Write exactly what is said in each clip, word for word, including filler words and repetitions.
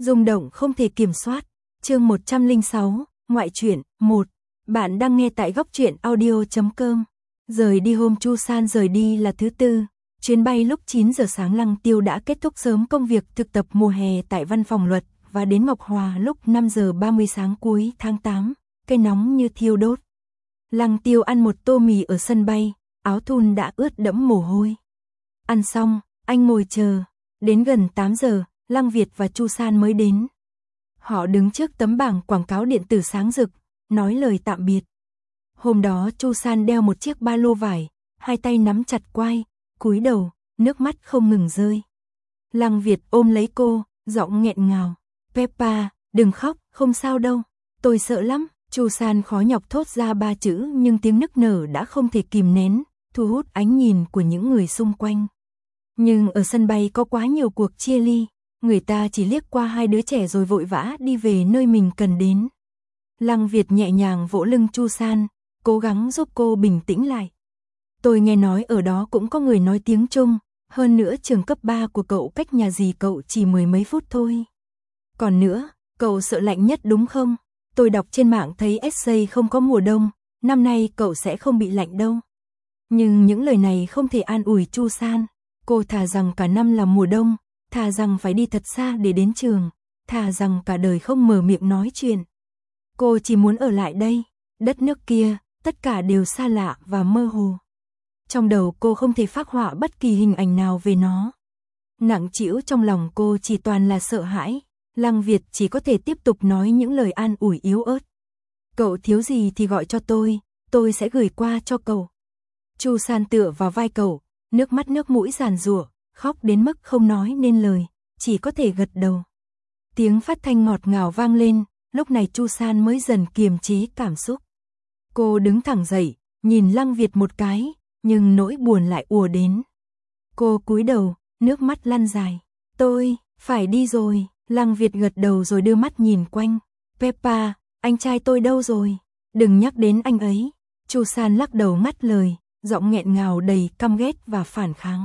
Rung động không thể kiểm soát. Chương một trăm lẻ sáu, ngoại truyện, một. Bạn đang nghe tại góc truyện audio chấm com. Rời đi hôm Chu San rời đi là thứ tư. Chuyến bay lúc chín giờ sáng Lăng Tiêu đã kết thúc sớm công việc thực tập mùa hè tại văn phòng luật và đến Ngọc Hòa lúc năm giờ ba mươi sáng cuối tháng tám, cây nóng như thiêu đốt. Lăng Tiêu ăn một tô mì ở sân bay, áo thun đã ướt đẫm mồ hôi. Ăn xong, anh ngồi chờ, đến gần tám giờ, Lăng Việt và Chu San mới đến. Họ đứng trước tấm bảng quảng cáo điện tử sáng rực, nói lời tạm biệt. Hôm đó Chu San đeo một chiếc ba lô vải, hai tay nắm chặt quai, cúi đầu, nước mắt không ngừng rơi. Lăng Việt ôm lấy cô, giọng nghẹn ngào. Peppa, đừng khóc, không sao đâu, tôi sợ lắm. Chu San khó nhọc thốt ra ba chữ nhưng tiếng nức nở đã không thể kìm nén, thu hút ánh nhìn của những người xung quanh. Nhưng ở sân bay có quá nhiều cuộc chia ly, người ta chỉ liếc qua hai đứa trẻ rồi vội vã đi về nơi mình cần đến. Lăng Việt nhẹ nhàng vỗ lưng Chu San, cố gắng giúp cô bình tĩnh lại. Tôi nghe nói ở đó cũng có người nói tiếng Trung, hơn nữa trường cấp ba của cậu cách nhà dì cậu chỉ mười mấy phút thôi. Còn nữa, cậu sợ lạnh nhất đúng không? Tôi đọc trên mạng thấy ét a không có mùa đông, năm nay cậu sẽ không bị lạnh đâu. Nhưng những lời này không thể an ủi Chu San. Cô thà rằng cả năm là mùa đông, thà rằng phải đi thật xa để đến trường, thà rằng cả đời không mở miệng nói chuyện. Cô chỉ muốn ở lại đây, đất nước kia, tất cả đều xa lạ và mơ hồ. Trong đầu cô không thể phác họa bất kỳ hình ảnh nào về nó. Nặng trĩu trong lòng cô chỉ toàn là sợ hãi. Lăng Việt chỉ có thể tiếp tục nói những lời an ủi yếu ớt. Cậu thiếu gì thì gọi cho tôi, tôi sẽ gửi qua cho cậu. Chu San tựa vào vai cậu, nước mắt nước mũi giàn giụa, khóc đến mức không nói nên lời, chỉ có thể gật đầu. Tiếng phát thanh ngọt ngào vang lên, lúc này Chu San mới dần kiềm chế cảm xúc. Cô đứng thẳng dậy, nhìn Lăng Việt một cái, nhưng nỗi buồn lại ùa đến. Cô cúi đầu, nước mắt lăn dài. Tôi, phải đi rồi. Lăng Việt gật đầu rồi đưa mắt nhìn quanh. Peppa, anh trai tôi đâu rồi? Đừng nhắc đến anh ấy. Chu San lắc đầu ngắt lời, giọng nghẹn ngào đầy căm ghét và phản kháng.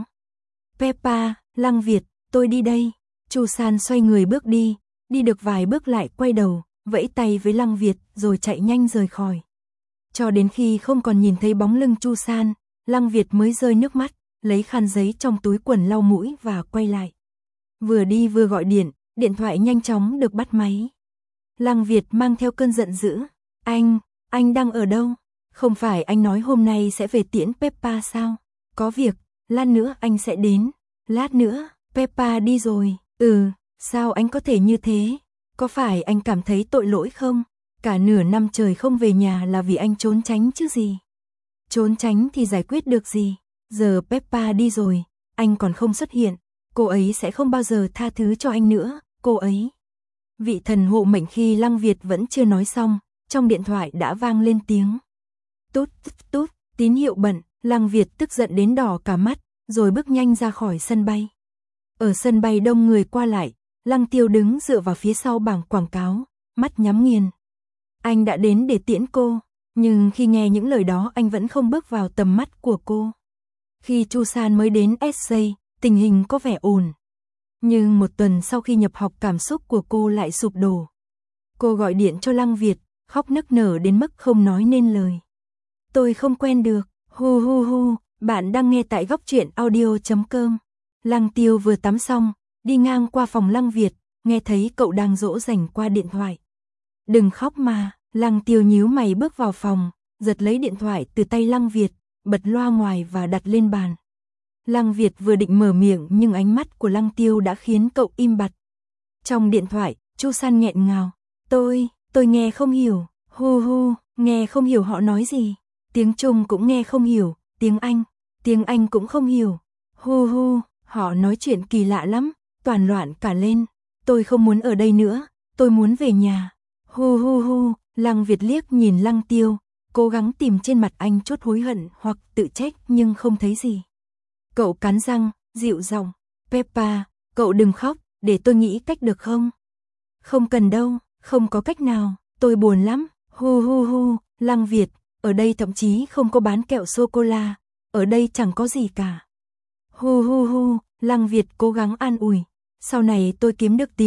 Peppa, Lăng Việt, tôi đi đây. Chu San xoay người bước đi, đi được vài bước lại quay đầu, vẫy tay với Lăng Việt rồi chạy nhanh rời khỏi. Cho đến khi không còn nhìn thấy bóng lưng Chu San, Lăng Việt mới rơi nước mắt, lấy khăn giấy trong túi quần lau mũi và quay lại. Vừa đi vừa gọi điện, điện thoại nhanh chóng được bắt máy. Lăng Việt mang theo cơn giận dữ. Anh, anh đang ở đâu? Không phải anh nói hôm nay sẽ về tiễn Peppa sao? Có việc, lát nữa anh sẽ đến. Lát nữa, Peppa đi rồi. Ừ, sao anh có thể như thế? Có phải anh cảm thấy tội lỗi không? Cả nửa năm trời không về nhà là vì anh trốn tránh chứ gì? Trốn tránh thì giải quyết được gì? Giờ Peppa đi rồi, anh còn không xuất hiện, cô ấy sẽ không bao giờ tha thứ cho anh nữa. Cô ấy. Vị thần hộ mệnh. Khi Lăng Việt vẫn chưa nói xong, trong điện thoại đã vang lên tiếng. Tút tút tút, tín hiệu bận. Lăng Việt tức giận đến đỏ cả mắt, rồi bước nhanh ra khỏi sân bay. Ở sân bay đông người qua lại, Lăng Tiêu đứng dựa vào phía sau bảng quảng cáo, mắt nhắm nghiền. Anh đã đến để tiễn cô, nhưng khi nghe những lời đó anh vẫn không bước vào tầm mắt của cô. Khi Chu San mới đến ét a, tình hình có vẻ ổn. Nhưng một tuần sau khi nhập học cảm xúc của cô lại sụp đổ. Cô gọi điện cho Lăng Việt, khóc nức nở đến mức không nói nên lời. Tôi không quen được, hu hu hu, bạn đang nghe tại góc truyện audio chấm com. Lăng Tiêu vừa tắm xong, đi ngang qua phòng Lăng Việt, nghe thấy cậu đang dỗ dành qua điện thoại. Đừng khóc mà. Lăng Tiêu nhíu mày bước vào phòng, giật lấy điện thoại từ tay Lăng Việt, bật loa ngoài và đặt lên bàn. Lăng Việt vừa định mở miệng nhưng ánh mắt của Lăng Tiêu đã khiến cậu im bặt. Trong điện thoại, Chu San nghẹn ngào. Tôi, tôi nghe không hiểu. Hu hu, nghe không hiểu họ nói gì. Tiếng Trung cũng nghe không hiểu, tiếng Anh, tiếng Anh cũng không hiểu. Hu hu, họ nói chuyện kỳ lạ lắm, toàn loạn cả lên. Tôi không muốn ở đây nữa, tôi muốn về nhà. Hu hu hu, Lăng Việt liếc nhìn Lăng Tiêu, cố gắng tìm trên mặt anh chút hối hận hoặc tự trách nhưng không thấy gì. Cậu cắn răng, dịu giọng, Peppa, cậu đừng khóc, để tôi nghĩ cách được không? Không cần đâu, không có cách nào, tôi buồn lắm. Hu hu hu, Lăng Việt, ở đây thậm chí không có bán kẹo sô-cô-la, ở đây chẳng có gì cả. Hu hu hu, Lăng Việt cố gắng an ủi, sau này tôi kiếm được tiền,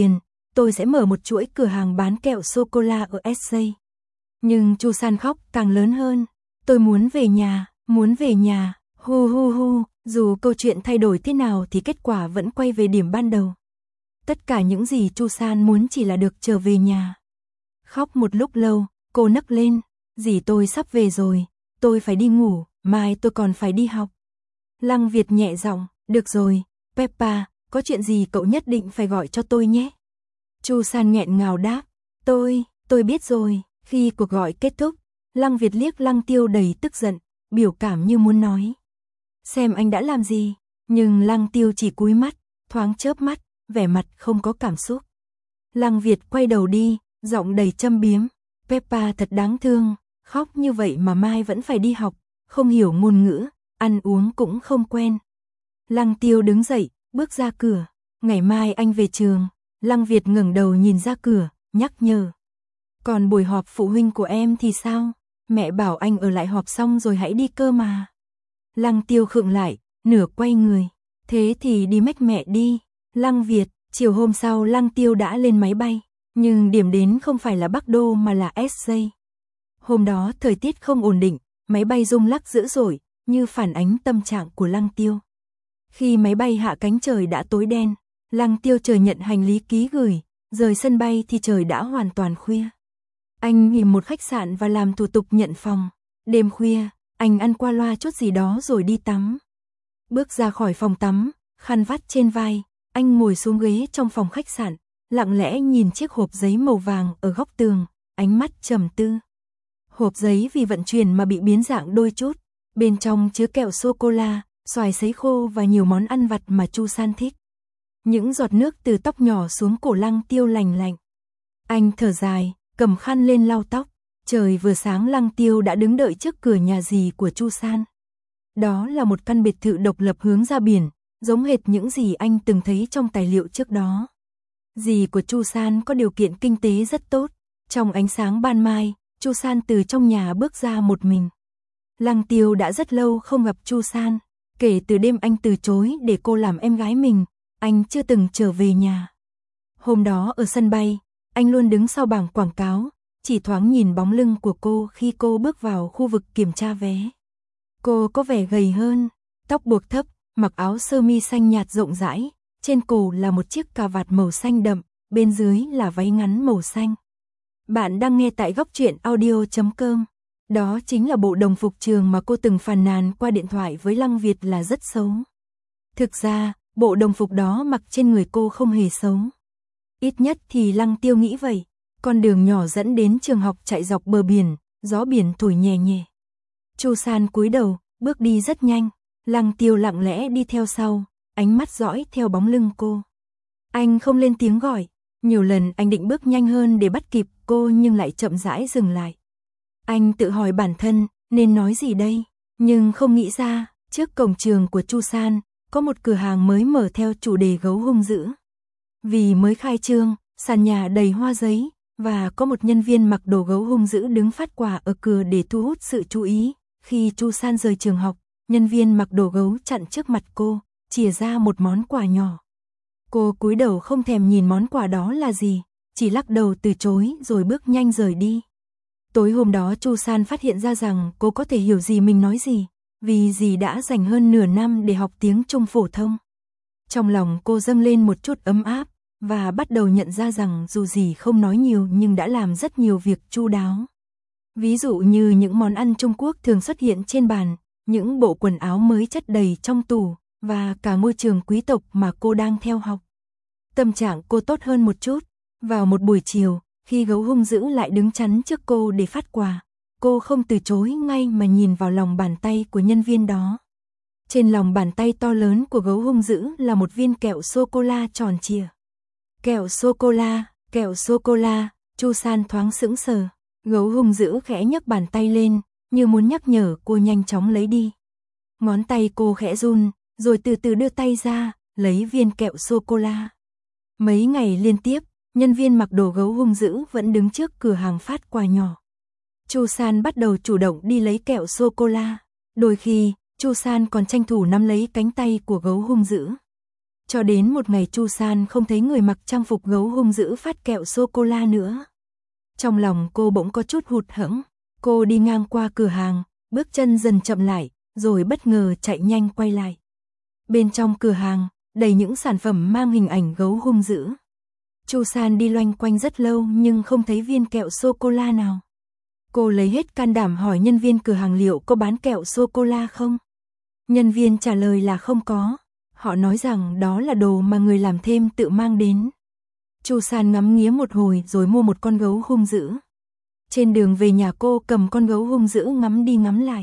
tôi sẽ mở một chuỗi cửa hàng bán kẹo sô-cô-la ở ét gi. Nhưng Chu San khóc càng lớn hơn. Tôi muốn về nhà, muốn về nhà, hu hu hu, dù câu chuyện thay đổi thế nào thì kết quả vẫn quay về điểm ban đầu. Tất cả những gì Chu San muốn chỉ là được trở về nhà. Khóc một lúc lâu, cô nấc lên, dì tôi sắp về rồi, tôi phải đi ngủ, mai tôi còn phải đi học. Lăng Việt nhẹ giọng, được rồi, Peppa, có chuyện gì cậu nhất định phải gọi cho tôi nhé. Chu San nghẹn ngào đáp, tôi, tôi biết rồi. Khi cuộc gọi kết thúc, Lăng Việt liếc Lăng Tiêu đầy tức giận, biểu cảm như muốn nói. Xem anh đã làm gì, nhưng Lăng Tiêu chỉ cúi mắt, thoáng chớp mắt, vẻ mặt không có cảm xúc. Lăng Việt quay đầu đi, giọng đầy châm biếm, Peppa thật đáng thương, khóc như vậy mà mai vẫn phải đi học, không hiểu ngôn ngữ, ăn uống cũng không quen. Lăng Tiêu đứng dậy, bước ra cửa, ngày mai anh về trường. Lăng Việt ngẩng đầu nhìn ra cửa, nhắc nhở. Còn buổi họp phụ huynh của em thì sao? Mẹ bảo anh ở lại họp xong rồi hãy đi cơ mà. Lăng Tiêu khựng lại, nửa quay người. Thế thì đi mách mẹ đi. Lăng Việt, chiều hôm sau Lăng Tiêu đã lên máy bay. Nhưng điểm đến không phải là Bắc Đô mà là ét gi. Hôm đó thời tiết không ổn định, máy bay rung lắc dữ dội, như phản ánh tâm trạng của Lăng Tiêu. Khi máy bay hạ cánh trời đã tối đen, Lăng Tiêu chờ nhận hành lý ký gửi, rời sân bay thì trời đã hoàn toàn khuya. Anh nghỉ một khách sạn và làm thủ tục nhận phòng. Đêm khuya, anh ăn qua loa chút gì đó rồi đi tắm. Bước ra khỏi phòng tắm, khăn vắt trên vai, anh ngồi xuống ghế trong phòng khách sạn, lặng lẽ nhìn chiếc hộp giấy màu vàng ở góc tường, ánh mắt trầm tư. Hộp giấy vì vận chuyển mà bị biến dạng đôi chút, bên trong chứa kẹo sô-cô-la, xoài sấy khô và nhiều món ăn vặt mà Chu San thích. Những giọt nước từ tóc nhỏ xuống cổ Lăng Tiêu lành lạnh. Anh thở dài, cầm khăn lên lau tóc. Trời vừa sáng Lăng Tiêu đã đứng đợi trước cửa nhà dì của Chu San. Đó là một căn biệt thự độc lập hướng ra biển, giống hệt những gì anh từng thấy trong tài liệu trước đó. Dì của Chu San có điều kiện kinh tế rất tốt. Trong ánh sáng ban mai, Chu San từ trong nhà bước ra một mình. Lăng Tiêu đã rất lâu không gặp Chu San. Kể từ đêm anh từ chối để cô làm em gái mình, anh chưa từng trở về nhà. Hôm đó ở sân bay, anh luôn đứng sau bảng quảng cáo, chỉ thoáng nhìn bóng lưng của cô khi cô bước vào khu vực kiểm tra vé. Cô có vẻ gầy hơn, tóc buộc thấp, mặc áo sơ mi xanh nhạt rộng rãi, trên cổ là một chiếc cà vạt màu xanh đậm, bên dưới là váy ngắn màu xanh. Bạn đang nghe tại góc truyện audio chấm com. Đó chính là bộ đồng phục trường mà cô từng phàn nàn qua điện thoại với Lăng Việt là rất xấu. Thực ra, bộ đồng phục đó mặc trên người cô không hề xấu. Ít nhất thì Lăng Tiêu nghĩ vậy. Con đường nhỏ dẫn đến trường học chạy dọc bờ biển, gió biển thổi nhẹ nhẹ. Chu San cúi đầu, bước đi rất nhanh. Lăng Tiêu lặng lẽ đi theo sau, ánh mắt dõi theo bóng lưng cô. Anh không lên tiếng gọi. Nhiều lần anh định bước nhanh hơn để bắt kịp cô nhưng lại chậm rãi dừng lại. Anh tự hỏi bản thân, nên nói gì đây? Nhưng không nghĩ ra, trước cổng trường của Chu San, có một cửa hàng mới mở theo chủ đề gấu hung dữ. Vì mới khai trương, sàn nhà đầy hoa giấy, và có một nhân viên mặc đồ gấu hung dữ đứng phát quà ở cửa để thu hút sự chú ý. Khi Chu San rời trường học, nhân viên mặc đồ gấu chặn trước mặt cô, chìa ra một món quà nhỏ. Cô cúi đầu không thèm nhìn món quà đó là gì, chỉ lắc đầu từ chối rồi bước nhanh rời đi. Tối hôm đó Chu San phát hiện ra rằng cô có thể hiểu gì mình nói gì, vì dì đã dành hơn nửa năm để học tiếng Trung phổ thông. Trong lòng cô dâng lên một chút ấm áp, và bắt đầu nhận ra rằng dù dì không nói nhiều nhưng đã làm rất nhiều việc chu đáo. Ví dụ như những món ăn Trung Quốc thường xuất hiện trên bàn, những bộ quần áo mới chất đầy trong tủ, và cả môi trường quý tộc mà cô đang theo học. Tâm trạng cô tốt hơn một chút. Vào một buổi chiều, khi gấu hung dữ lại đứng chắn trước cô để phát quà, cô không từ chối ngay mà nhìn vào lòng bàn tay của nhân viên đó. Trên lòng bàn tay to lớn của gấu hung dữ là một viên kẹo sô-cô-la tròn trịa. Kẹo sô-cô-la, kẹo sô-cô-la, Chu San thoáng sững sờ. Gấu hung dữ khẽ nhấc bàn tay lên, như muốn nhắc nhở cô nhanh chóng lấy đi. Ngón tay cô khẽ run, rồi từ từ đưa tay ra, lấy viên kẹo sô-cô-la. Mấy ngày liên tiếp, nhân viên mặc đồ gấu hung dữ vẫn đứng trước cửa hàng phát quà nhỏ. Chu San bắt đầu chủ động đi lấy kẹo sô-cô-la. Đôi khi, Chu San còn tranh thủ nắm lấy cánh tay của gấu hung dữ. Cho đến một ngày Chu San không thấy người mặc trang phục gấu hung dữ phát kẹo sô-cô-la nữa. Trong lòng cô bỗng có chút hụt hẫng. Cô đi ngang qua cửa hàng, bước chân dần chậm lại, rồi bất ngờ chạy nhanh quay lại. Bên trong cửa hàng, đầy những sản phẩm mang hình ảnh gấu hung dữ. Chu San đi loanh quanh rất lâu nhưng không thấy viên kẹo sô-cô-la nào. Cô lấy hết can đảm hỏi nhân viên cửa hàng liệu có bán kẹo sô-cô-la không? Nhân viên trả lời là không có. Họ nói rằng đó là đồ mà người làm thêm tự mang đến. Chu San ngắm nghía một hồi rồi mua một con gấu hung dữ. Trên đường về nhà cô cầm con gấu hung dữ ngắm đi ngắm lại.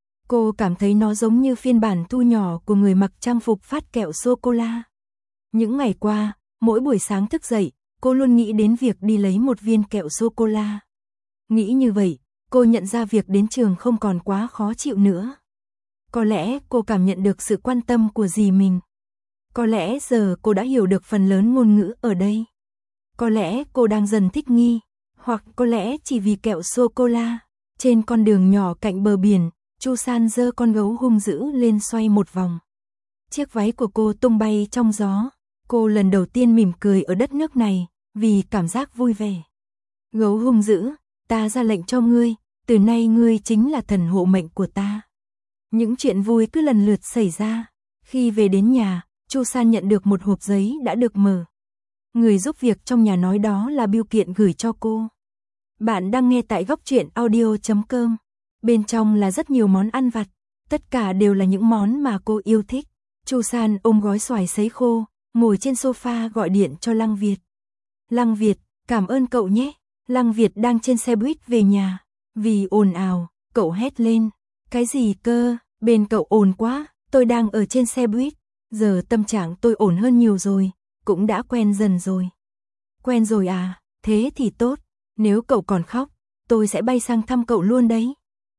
Cô cảm thấy nó giống như phiên bản thu nhỏ của người mặc trang phục phát kẹo sô-cô-la. Những ngày qua, mỗi buổi sáng thức dậy, cô luôn nghĩ đến việc đi lấy một viên kẹo sô-cô-la. Nghĩ như vậy, cô nhận ra việc đến trường không còn quá khó chịu nữa. Có lẽ cô cảm nhận được sự quan tâm của dì mình. Có lẽ giờ cô đã hiểu được phần lớn ngôn ngữ ở đây. Có lẽ cô đang dần thích nghi, hoặc có lẽ chỉ vì kẹo sô-cô-la. Trên con đường nhỏ cạnh bờ biển, Chu San giơ con gấu hung dữ lên xoay một vòng. Chiếc váy của cô tung bay trong gió. Cô lần đầu tiên mỉm cười ở đất nước này, vì cảm giác vui vẻ. Gấu hung dữ, ta ra lệnh cho ngươi, từ nay ngươi chính là thần hộ mệnh của ta. Những chuyện vui cứ lần lượt xảy ra. Khi về đến nhà, Chu San nhận được một hộp giấy đã được mở. Người giúp việc trong nhà nói đó là bưu kiện gửi cho cô. Bạn đang nghe tại góc truyện audio chấm com. Bên trong là rất nhiều món ăn vặt, tất cả đều là những món mà cô yêu thích. Chu San ôm gói xoài sấy khô, ngồi trên sofa gọi điện cho Lăng Việt. Lăng Việt, cảm ơn cậu nhé. Lăng Việt đang trên xe buýt về nhà. Vì ồn ào, cậu hét lên. Cái gì cơ, bên cậu ồn quá, tôi đang ở trên xe buýt. Giờ tâm trạng tôi ổn hơn nhiều rồi, cũng đã quen dần rồi. Quen rồi à, thế thì tốt. Nếu cậu còn khóc, tôi sẽ bay sang thăm cậu luôn đấy.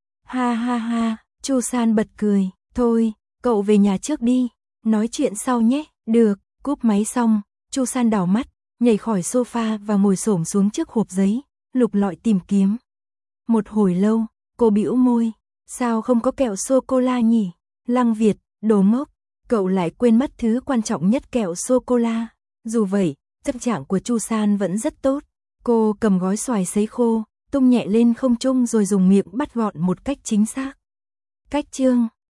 Ha ha ha, Chu San bật cười. Thôi, cậu về nhà trước đi, nói chuyện sau nhé. Được, cúp máy xong, Chu San đảo mắt, nhảy khỏi sofa và ngồi xổm xuống trước hộp giấy, lục lọi tìm kiếm. Một hồi lâu, cô bĩu môi. Sao không có kẹo sô-cô-la nhỉ? Lăng Việt, đồ ngốc, cậu lại quên mất thứ quan trọng nhất kẹo sô-cô-la. Dù vậy, tâm trạng của Chu San vẫn rất tốt. Cô cầm gói xoài sấy khô, tung nhẹ lên không trung rồi dùng miệng bắt gọn một cách chính xác. Cách chương